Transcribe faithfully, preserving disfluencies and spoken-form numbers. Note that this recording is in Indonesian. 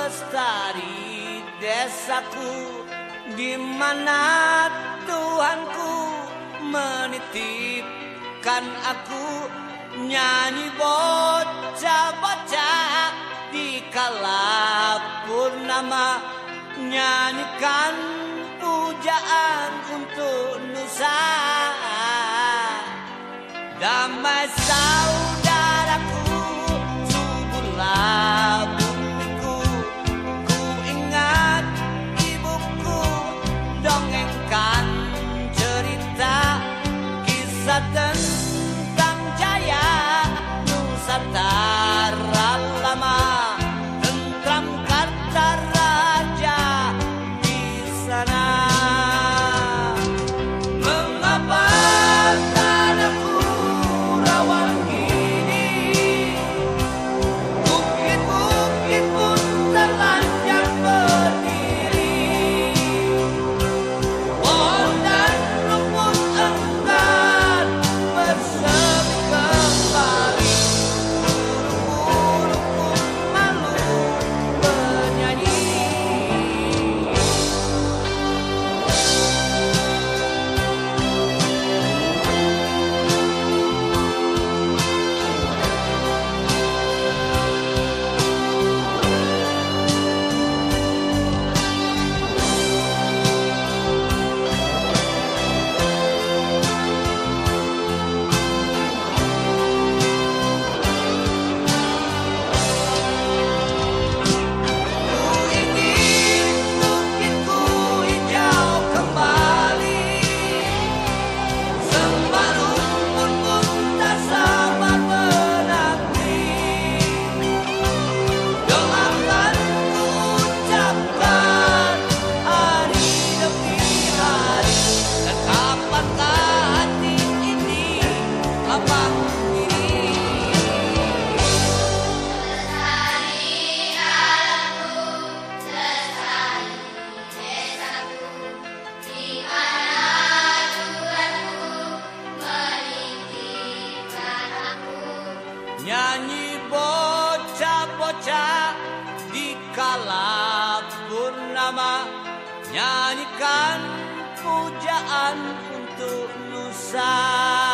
lestari desaku, di mana Tuhanku menitipkan aku, nyanyi bocah-bocah di kala purnama, nyanyikan pujaan untuk Nusa. Damai saudaraku, suburlah bumiku, ku ingat ibuku dongengkan cerita kisah tentang jaya Nusantara lama, tentram kata raja di sana. Mengapa tanahku rawan gini, bukit-bukit pun terlanjur berdiri, pohon dan rumput enggan bersemi kembali, burung-burung pun malu bernyanyi. Ku ingin bukitku hijau kembali, sembah rumput pun tak sabar menanti. Doakan ku ucapkan hari demi hari, dan kapankah hati ini lapang diri. Nyanyi bocah-bocah di kala purnama, nyanyikan pujaan untuk Nusa.